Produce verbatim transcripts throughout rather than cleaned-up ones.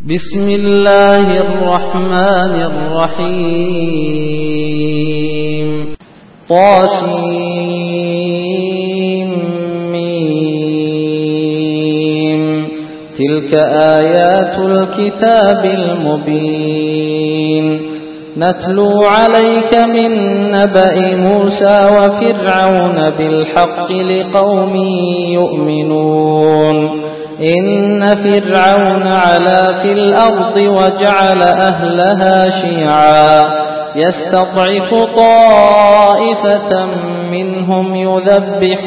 بسم الله الرحمن الرحيم. طاسيم ميم. تلك آيات الكتاب المبين. نتلو عليك من نبأ موسى وفرعون بالحق لقوم يؤمنون. إن فرعون علا في الأرض وجعل أهلها شيعا يستضعف طائفة منهم يذبح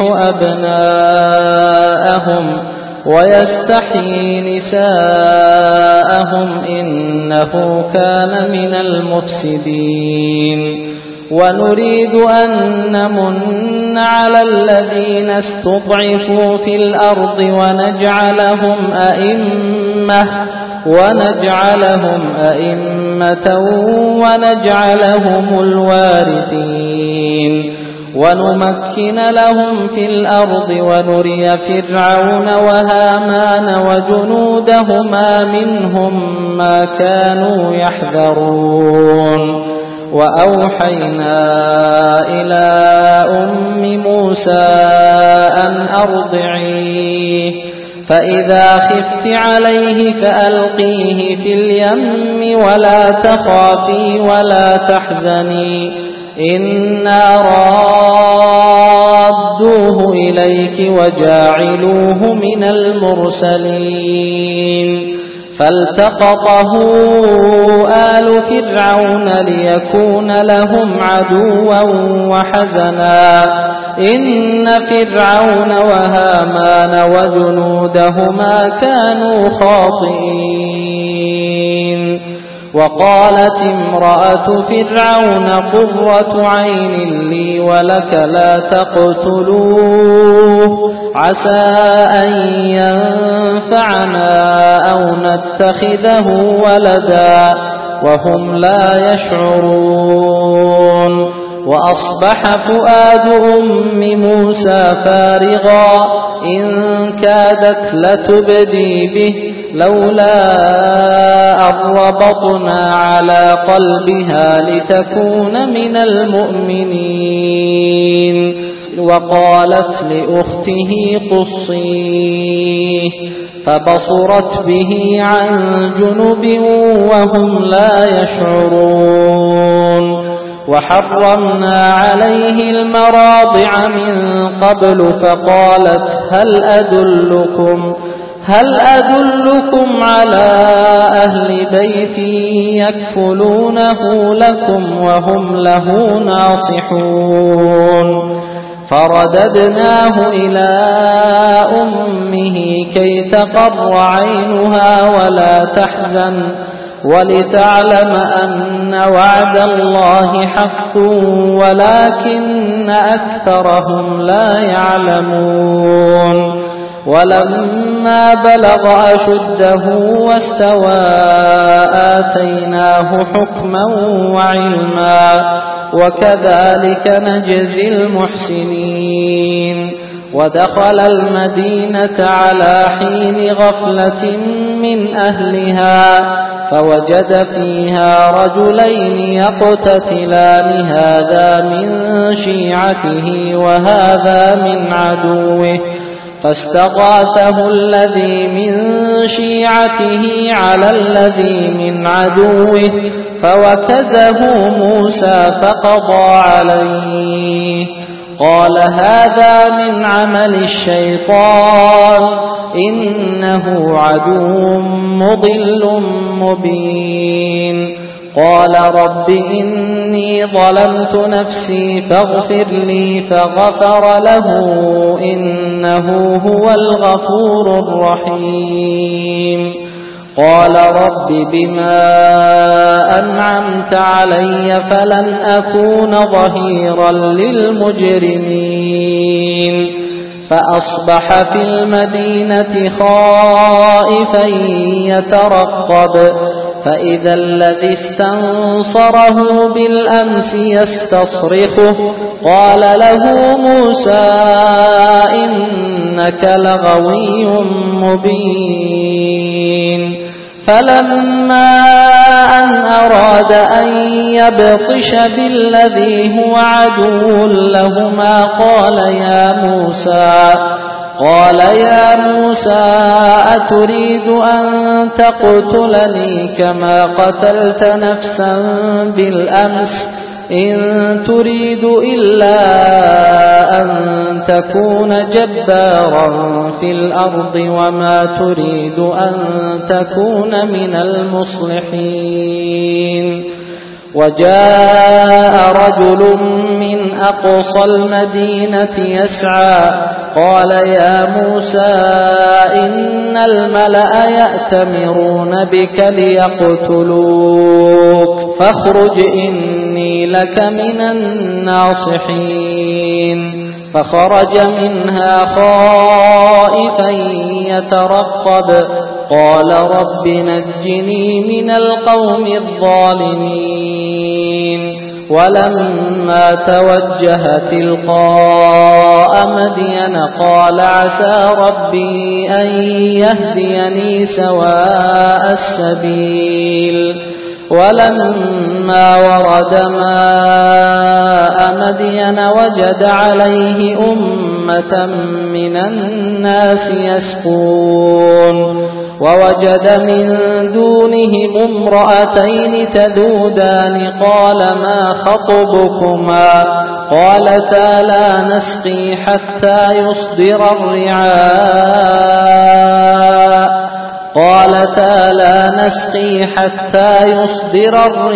أبناءهم ويستحيي نساءهم إنه كان من المفسدين. ونريد أن نمن على الذين استضعفوا في الأرض ونجعلهم أئمة ونجعلهم أئمة ونجعلهم الوارثين ونمكن لهم في الأرض ونري فرعون وهامان وجنودهما منهم ما كانوا يحذرون. وأوحينا إلى أم موسى أن أرضعيه فإذا خفت عليه فألقيه في اليم ولا تخافي ولا تحزني إنا رادوه إليك وجاعلوه من المرسلين. فالتقطه آل فرعون ليكون لهم عدوا وحزنا إن فرعون وهامان وجنودهما كانوا خاطئين. وقالت امرأة فرعون قرة عين لي ولك لا تقتلوه عسى أن ينفعنا أو نتخذه ولدا وهم لا يشعرون. وأصبح فؤاد أم موسى فارغا إن كادت لتبدي به لولا أن ربطنا على قلبها لتكون من المؤمنين. وقالت لأخته قصيه فبصرت به عن جنب وهم لا يشعرون. وحرمنا عليه المراضع من قبل فقالت هل أدلكم هل أدلكم على أهل بيت يكفلونه لكم وهم له ناصحون. فرددناه إلى أمه كي تقر عينها ولا تحزن ولتعلم أن وعد الله حق ولكن أكثرهم لا يعلمون. ولما بلغ أشده واستوى آتيناه حكما وعلما وكذلك نجزي المحسنين. ودخل المدينة على حين غفلة من أهلها فوجد فيها رجلين يقتتلان هذا من شيعته وهذا من عدوه فاستغاثه الذي من شيعته على الذي من عدوه فوكزه موسى فقضى عليه. قال هذا من عمل الشيطان إنه عدو مضل مبين. قال رب إني ظلمت نفسي فاغفر لي فغفر له إنه هو الغفور الرحيم. قال رب بما أنعمت علي فلن أكون ظهيرا للمجرمين. فأصبح في المدينة خائفا يترقب فإذا الذي استنصره بالأمس يستصرخه قال له موسى إنك لغوي مبين. فلما أن أراد أن يبطش بالذي هو عدو لهما قال يا موسى قال يا موسى أتريد أن تقتلني كما قتلت نفسا بالأمس إن تريد إلا أن تكون جبارا في الأرض وما تريد أن تكون من المصلحين وجاء رجل من أقصى المدينة يسعى قال يا موسى إن الملأ يأتمرون بك ليقتلوك فاخرج إني لك من الناصحين فخرج منها خائفا يترقب قال رب نجني من القوم الظالمين ولما توجه تلقاء مدين قال عسى ربي أن يهديني سواء السبيل ولما ورد ماء مدين وجد عليه أمة من الناس يسقون ووجد من دونهم امرأتين تذودان قال ما خطبكما قالتا لا نسقي حتى يصدر الرعاء قالتا لا نسقي حتى يصدر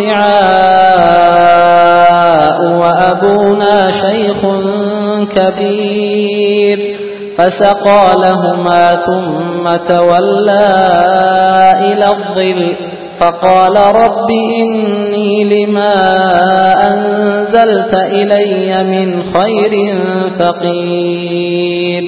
الرعاء وأبونا شيخ كبير فسقى لهما ثم تولى إلى الظل فقال رب إني لما أنزلت إلي من خير فقير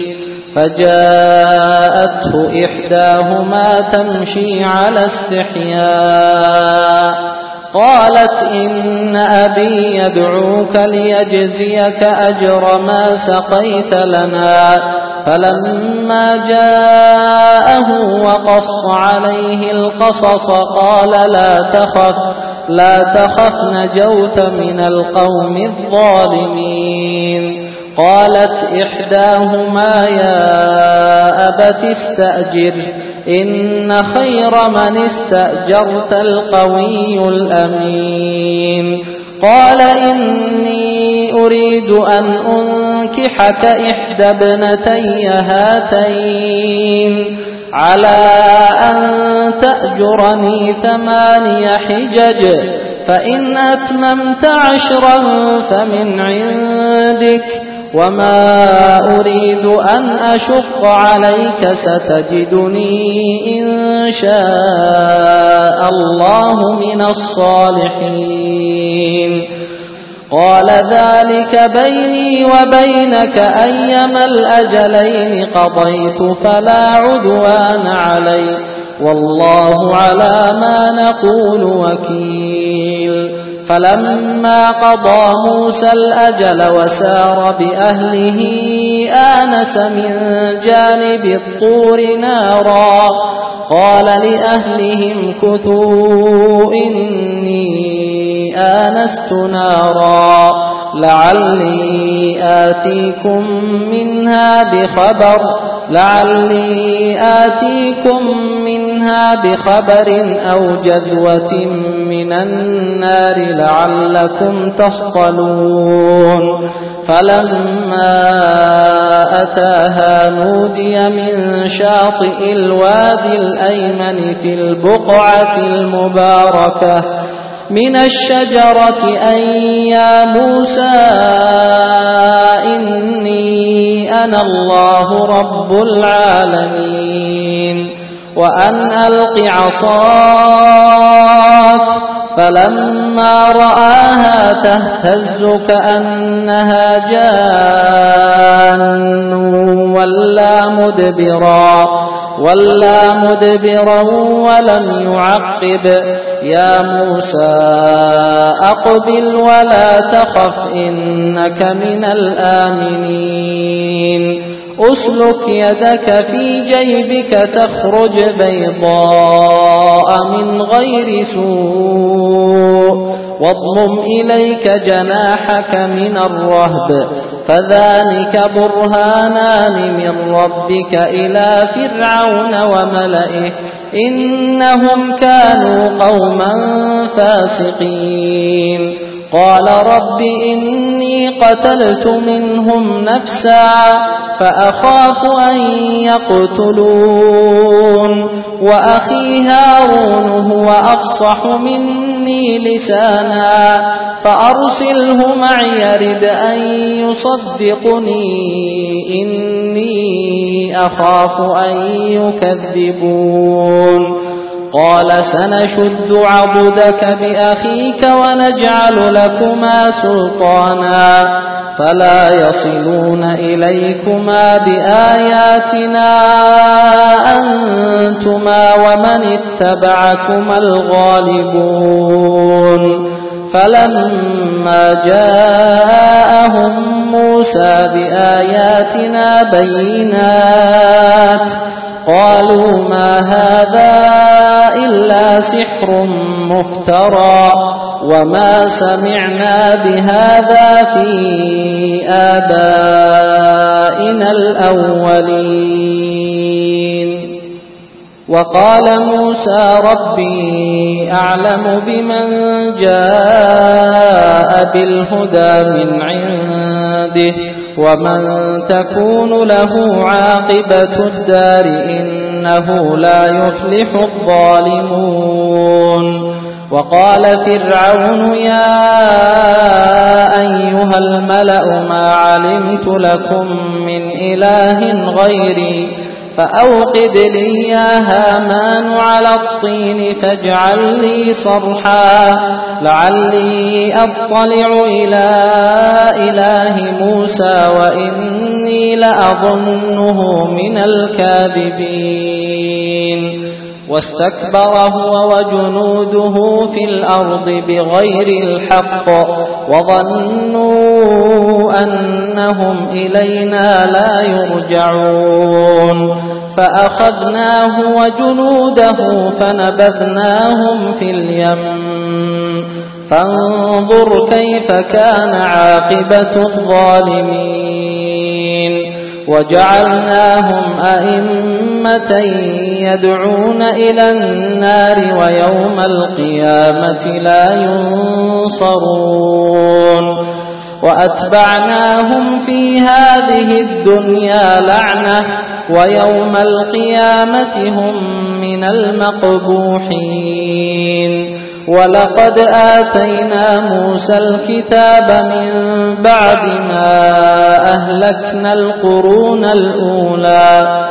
فجاءته إحداهما تمشي على استحياء قالت إن أبي يدعوك ليجزيك أجر ما سقيت لنا فلما جاءه وقص عليه القصص قال لا تخف لا تخف نجوت من القوم الظالمين قالت إحداهما يا أبت استأجر إن خير من استأجرت القوي الأمين قال إني أريد أن أنكحك إحدى ابنتي هاتين على أن تأجرني ثماني حجج فإن أتممت عشرا فمن عندك وما أريد أن أشق عليك ستجدني إن شاء الله من الصالحين قال ذلك بيني وبينك أيما الأجلين قضيت فلا عدوان علي والله على ما نقول وكيل فلما قضى موسى الأجل وسار بأهله آنس من جانب الطور نارا قال لأهلهم كثوا إني آنست نارا لعلي آتيكم منها بخبر لعلي آتيكم منها بخبر أو جذوة من النار لعلكم تصطلون فلما أتاها نودي من شاطئ الوادي الأيمن في البقعة المباركة من الشجرة أن يا موسى إني أنا الله رب العالمين وأن ألق عصاك فلما رآها تهتز كأنها جان ولا مدبرا ولا مدبرا ولم يعقب يا موسى أقبل ولا تخف إنك من الآمنين أسلك يدك في جيبك تخرج بيضاء غير سوء واضمم إليك جناحك من الرهب فذلك برهانان من ربك إلى فرعون وملئه إنهم كانوا قوما فاسقين قال رب إني قتلت منهم نفسا فأخاف أن يقتلون وأخي هارون هو أفصح مني لسانا فأرسله معي يرد أن يصدقني إني أخاف أن يكذبون قال سنشد عضدك بأخيك ونجعل لكما سلطانا فلا يصلون إليكما بآياتنا أنتما ومن اتبعكما الغالبون فلما جاءهم موسى بآياتنا بينات قالوا ما هذا إلا سحر مفترى وما سمعنا بهذا في آبائنا الأولين وقال موسى ربي أعلم بمن جاء بالهدى من عنده ومن تكون له عاقبة الدار إنه لا يفلح الظالمون وقال فرعون يا أيها الملأ ما علمت لكم من إله غيري فأوقد لي يا هامان على الطين فاجعل لي صرحا لعلي أطلع إلى إله موسى وإني لأظنه من الكاذبين واستكبر هو وجنوده في الأرض بغير الحق وظنوا أنهم إلينا لا يرجعون فأخذناه وجنوده فنبذناهم في اليم فانظر كيف كان عاقبة الظالمين وجعلناهم أئمة يدعون إلى النار ويوم القيامة لا ينصرون وأتبعناهم في هذه الدنيا لعنة ويوم القيامة هم من المقبوحين ولقد آتينا موسى الكتاب من بعد ما أهلكنا القرون الأولى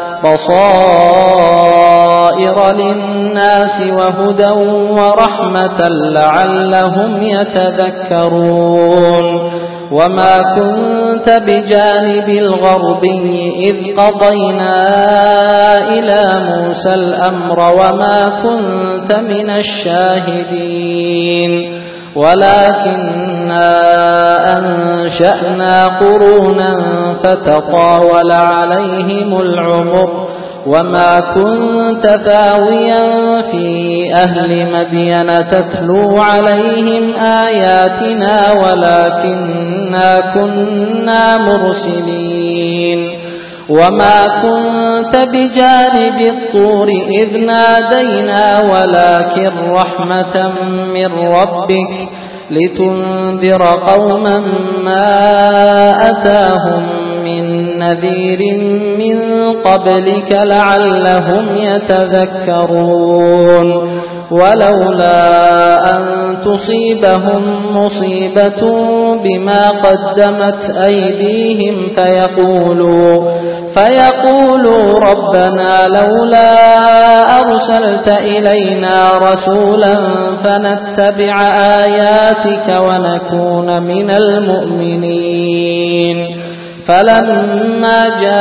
بصائر للناس وهدى ورحمة لعلهم يتذكرون وما كنت بجانب الغربي إذ قضينا إلى موسى الأمر وما كنت من الشاهدين ولكننا أنشأنا قرونا فتطاول عليهم العمر وما كنت ثاويا في أهل مدين تتلو عليهم آياتنا ولكننا كنا مرسلين وما كنت بجانب الطور إذ نادينا ولكن رحمة من ربك لتنذر قوما ما أتاهم من نذير من قبلك لعلهم يتذكرون ولولا أن تصيبهم مصيبة بما قدمت أيديهم فيقولوا فيقولوا ربنا لولا أرسلت إلينا رسولا فنتبع آياتك ونكون من المؤمنين فلما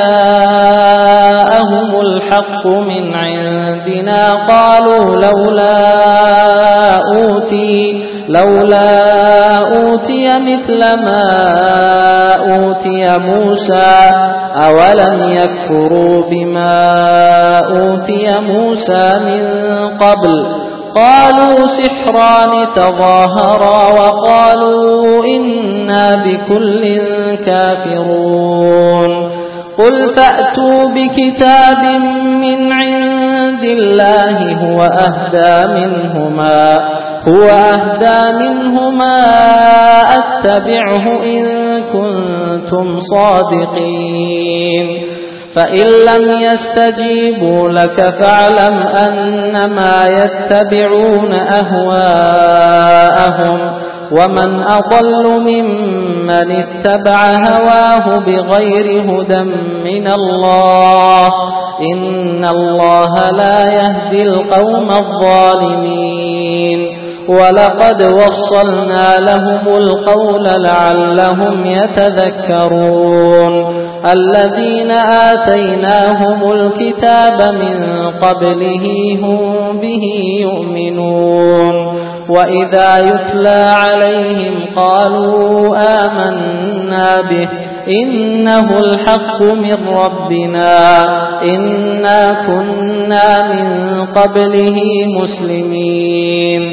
جاءهم الحق من عندنا قالوا لولا أوتي لولا أوتي مثل ما أوتي موسى أولم يكفروا بما أوتي موسى من قبل قالوا سحران تظاهرا وقالوا إنا بكل كافرون قل فأتوا بكتاب من عند الله هو أهدى منهما هو أهدى منهما أتبعه إن كنتم صادقين فإن لم يستجيبوا لك فاعلم أنما يتبعون أهواءهم ومن أضل ممن اتبع هواه بغير هدى من الله إن الله لا يهدي القوم الظالمين ولقد وصلنا لهم القول لعلهم يتذكرون الذين آتيناهم الكتاب من قبله هم به يؤمنون وإذا يتلى عليهم قالوا آمنا به إنه الحق من ربنا إنا كنا من قبله مسلمين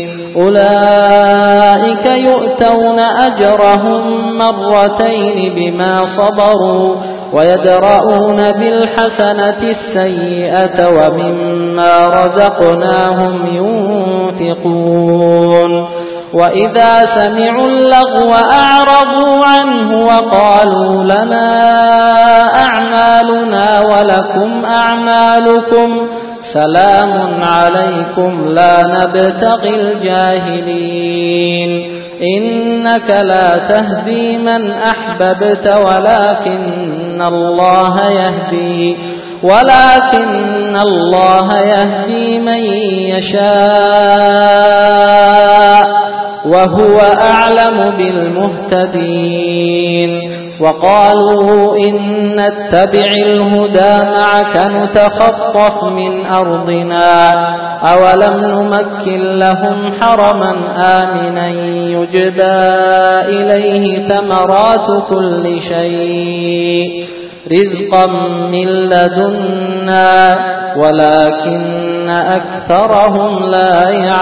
أولئك يؤتون أجرهم مرتين بما صبروا ويدرؤون بالحسنة السيئة ومما رزقناهم ينفقون وإذا سمعوا اللغو أعرضوا عنه وقالوا لنا أعمالنا ولكم أعمالكم سلام عليكم لا نبتغي الجاهلين إنك لا تهدي من أحببت ولكن الله يهدي ولكن الله يهدي من يشاء وهو أعلم بالمهتدين وقالوا إن نتبع الهدى معك نتخطف من أرضنا أولم نمكن لهم حرما آمنا يجبى إليه ثمرات كل شيء رزقا من لدنا ولكن أكثرهم لا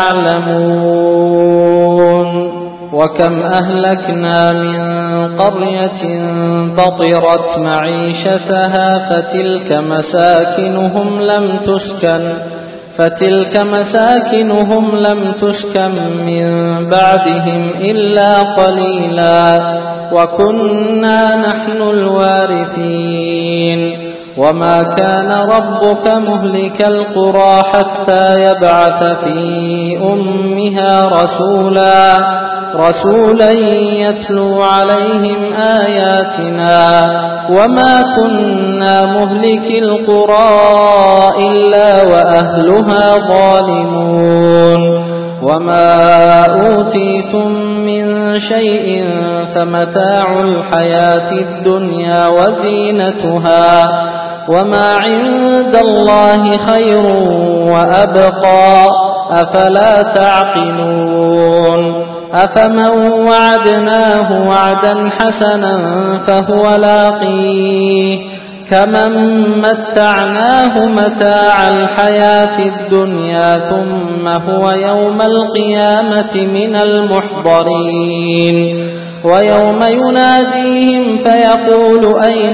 يعلمون وكم أهلكنا من قرية بطرت معيشتها فتلك مساكنهم لم تسكن فتلك مساكنهم لم تسكن من بعدهم إلا قليلا وكنا نحن الوارثين وما كان ربك مهلك القرى حتى يبعث في أمها رسولا رسولا يتلو عليهم آياتنا وما كنا مهلك القرى إلا وأهلها ظالمون وما أوتيتم من شيء فمتاع الحياة الدنيا وزينتها وما عند الله خير وأبقى أفلا تعقلون أفمن وعدناه وعدا حسنا فهو لاقيه كمن متعناه متاع الحياة الدنيا ثم هو يوم القيامة من المحضرين ويوم يناديهم فيقول أين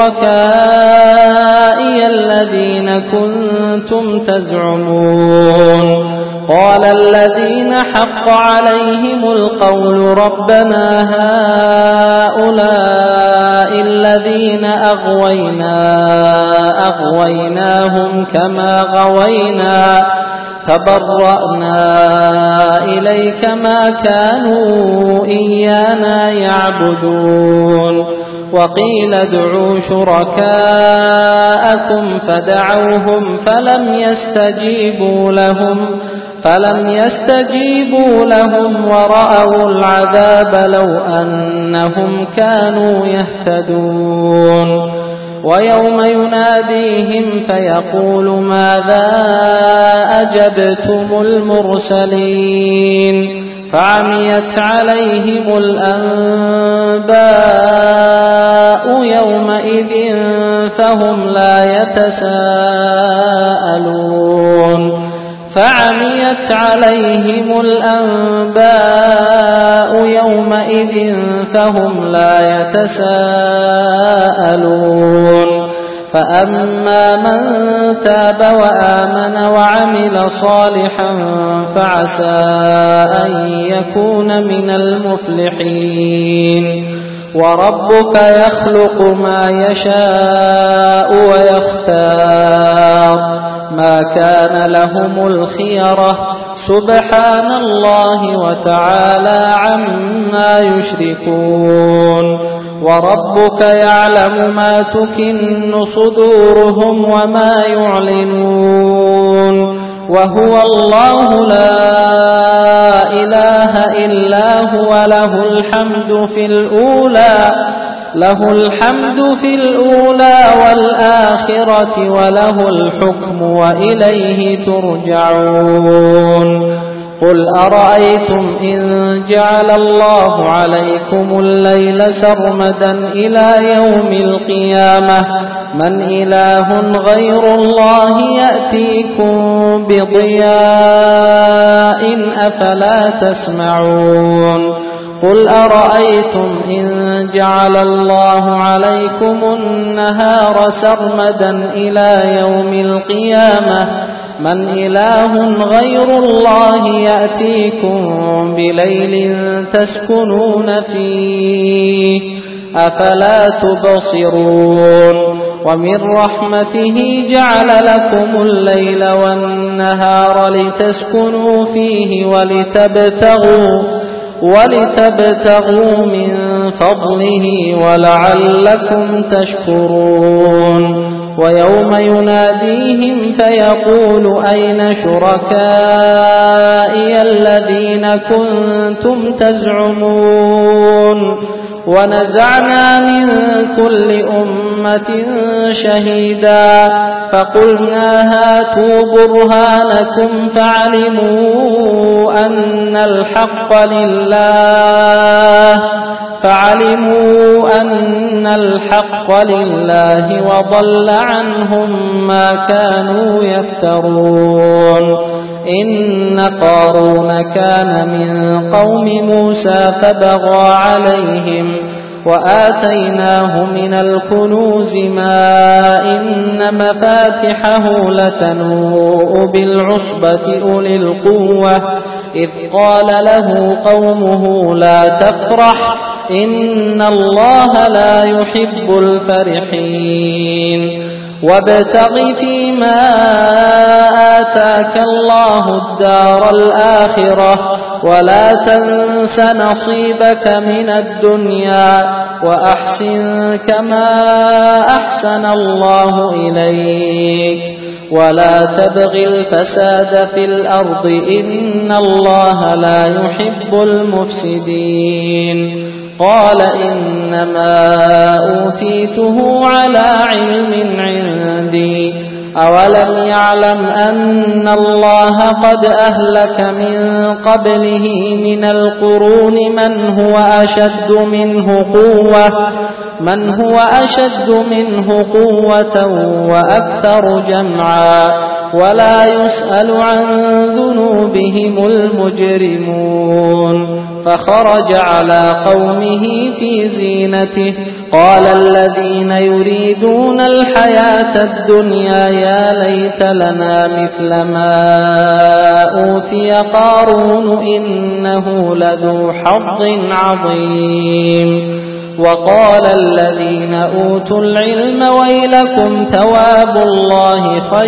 شركائي الذين كنتم تزعمون قال الذين حق عليهم القول ربنا هؤلاء الذين أغوينا أغويناهم كما غوينا تبرأنا إليك ما كانوا إيانا يعبدون وقيل ادعوا شركاءكم فدعوهم فلم يستجيبوا لهم فلم يستجيبوا لهم ورأوا العذاب لو أنهم كانوا يهتدون ويوم يناديهم فيقول ماذا أجبتم المرسلين فعميت عليهم الأنباء يومئذ فهم لا يتساءلون فعميت عليهم الأنباء يومئذ فهم لا يتساءلون فأما من تاب وآمن وعمل صالحا فعسى أن يكون من المفلحين وربك يخلق ما يشاء ويختار ما كان لهم الخيرة سبحان الله وتعالى عما يشركون وربك يعلم ما تكن صدورهم وما يعلنون وهو الله لا إله إلا هو له الحمد في الأولى له الحمد في الأولى والآخرة وله الحكم وإليه ترجعون قل أرأيتم إن جعل الله عليكم الليل سرمدا إلى يوم القيامة من إله غير الله يأتيكم بضياء أفلا تسمعون قل أرأيتم إن جعل الله عليكم النهار سرمدا إلى يوم القيامة من إله غير الله يأتيكم بليل تسكنون فيه أفلا تبصرون ومن رحمته جعل لكم الليل والنهار لتسكنوا فيه ولتبتغوا ولتبتغوا من فضله ولعلكم تشكرون ويوم يناديهم فيقول أين شركائي الذين كنتم تزعمون ونزعنا من كل أمة شهيدا فقلنا هاتوا برهانكم فعلموا أن الحق لله فعلموا أن الحق لله وضل عنهم ما كانوا يفترون إن قارون كان من قوم موسى فبغى عليهم وآتيناه من الكنوز ما إن مفاتحه لتنوء بالعصبة أولي القوة إذ قال له قومه لا تفرح إن الله لا يحب الفرحين وابتغ فيما آتاك الله الدار الآخرة ولا تنس نصيبك من الدنيا وأحسن كما أحسن الله إليك ولا تبغ الفساد في الأرض إن الله لا يحب المفسدين قال إنما أوتيته على علم عندي أولم يعلم أن الله قد أهلك من قبله من القرون من هو أشد منه قوة من هو أشد منه قوة وأكثر جمعا ولا يسأل عن ذنوبهم المجرمون فخرج على قومه في زينته قال الذين يريدون الحياة الدنيا يا ليت لنا مثل ما أوتي قارون إنه لذو حظ عظيم وقال الذين أوتوا العلم ويلكم ثواب الله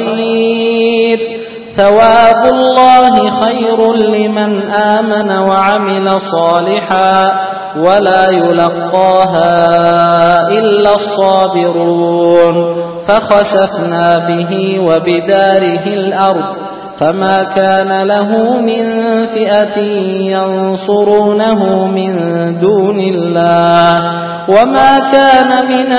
خير ثواب الله خير لمن آمن وعمل صالحا ولا يلقاها إلا الصابرون فخسفنا به وبداره الأرض فما كان له من فئة ينصرونه من دون الله وما كان من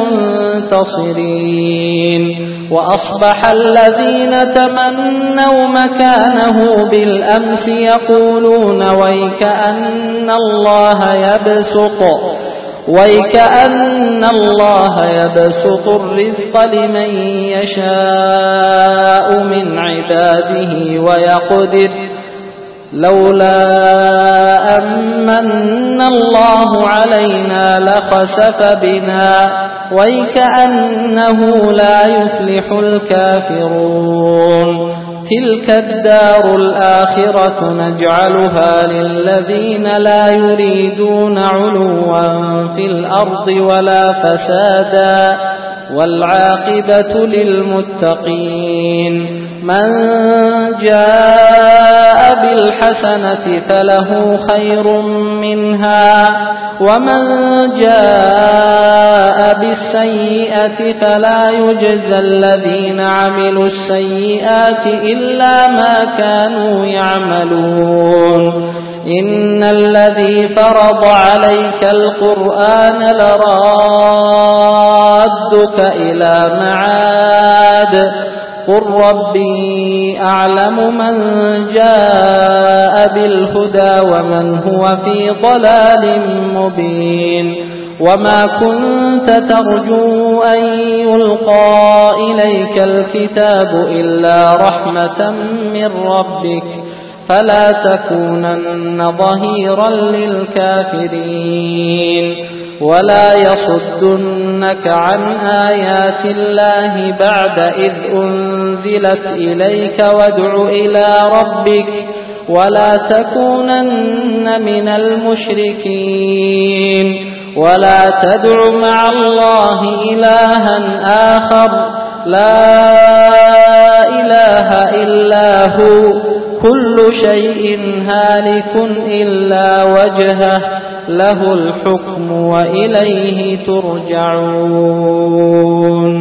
المنتصرين وأصبح الذين تمنوا مكانه بالأمس يقولون ويك أن الله يبسط وَيْكَأَنَّ اللَّهَ يَبْسُطُ الرِّزْقَ لِمَن يَشَاءُ مِنْ عِبَادِهِ وَيَقْدِرُ لَوْلَا أَمَّنَّ اللَّهُ عَلَيْنَا لَخَسَفَ بِنَا وَيْكَأَنَّهُ لَا يُفْلِحُ الْكَافِرُونَ تِلْكَ الدَّارُ الْآخِرَةُ نَجْعَلُهَا لِلَّذِينَ لَا يُرِيدُونَ عُلُوًّا فِي الْأَرْضِ وَلَا فَسَادًا وَالْعَاقِبَةُ لِلْمُتَّقِينَ مَنْ جَاءَ بِالْحَسَنَةِ فَلَهُ خَيْرٌ مِنْهَا وَمَنْ جَاءَ بِالسَّيِّئَةِ فَلَا يُجْزَى الَّذِينَ عَمِلُوا السَّيِّئَاتِ إِلَّا مَا كَانُوا يَعْمَلُونَ إِنَّ الَّذِي فَرَضَ عَلَيْكَ الْقُرْآنَ لَرَادُّكَ إِلَى مَعَادٍ قُلْ رَبِّي أَعْلَمُ مَنْ جَاءَ بِالْهُدَى وَمَنْ هُوَ فِي ضَلَالٍ مُبِينٍ وَمَا كُنْتَ تَرْجُو أَنْ يُلْقَى إِلَيْكَ الْكِتَابُ إِلَّا رَحْمَةً مِنْ رَبِّكَ فَلَا تَكُونَنَّ ظَهِيرًا لِلْكَافِرِينَ وَلَا يَصُدُّنَّكَ عَنْ آيَاتِ اللَّهِ بَعْدَ إِذْ أُنْزِلَتْ إِلَيْكَ وَادْعُ إِلَى رَبِّكَ وَلَا تَكُونَنَّ مِنَ الْمُشْرِكِينَ وَلَا تَدْعُ مَعَ اللَّهِ إِلَٰهًا آخَرَ لَا إِلَٰهَ إِلَّا هُوَ كُلُّ شَيْءٍ هَالِكٌ إِلَّا وَجْهَهُ لَهُ الْحُكْمُ وَإِلَيْهِ تُرْجَعُونَ